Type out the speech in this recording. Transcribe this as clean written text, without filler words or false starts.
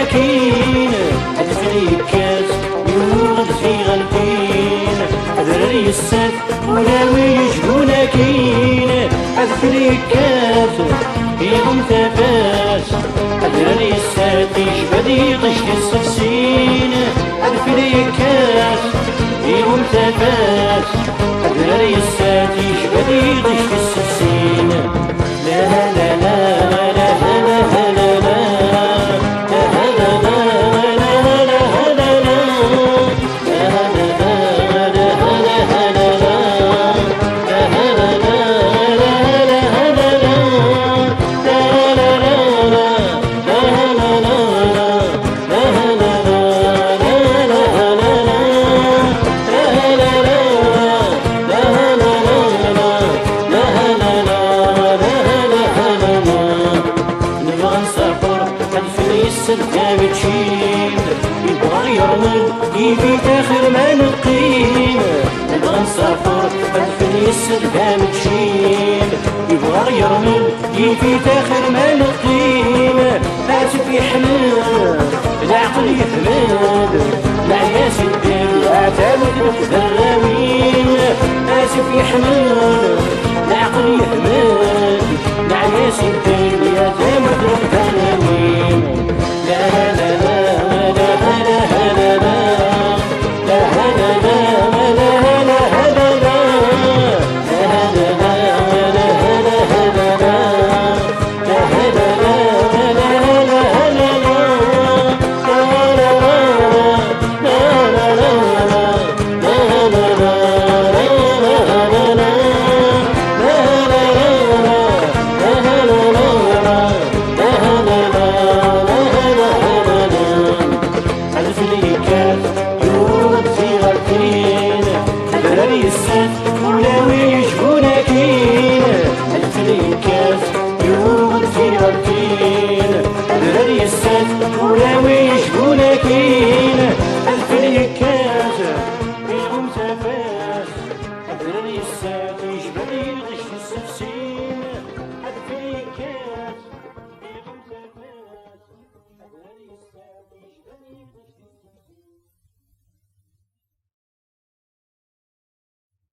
كين أدفني كاس يوغد في غالبين أدراري السات ولاوي يجبونا كين أدفني كاس يغم تفاس أدراري السات يجبدي طشت السفسين أدفني كاس يغم تفاس أدراري السات يجبدي طشت السفسين لا لا لا السلام تشيل يبغى يرمل كيفي تاخر ما نقيم نبغى نسافر الفني السلام تشيل يبغى يرمل كيفي تاخر ما نقيم آسف يحمل العقل يحمد العياس يدير عتاود الدراوين آسف يحمل العقل يحمد العياس يدير يا تامد الدراوين لا لا لا لا لا لا ولاوي يشبونا كين الفري كاس يغم تفاس الدراري السات يجبد يغش السفسي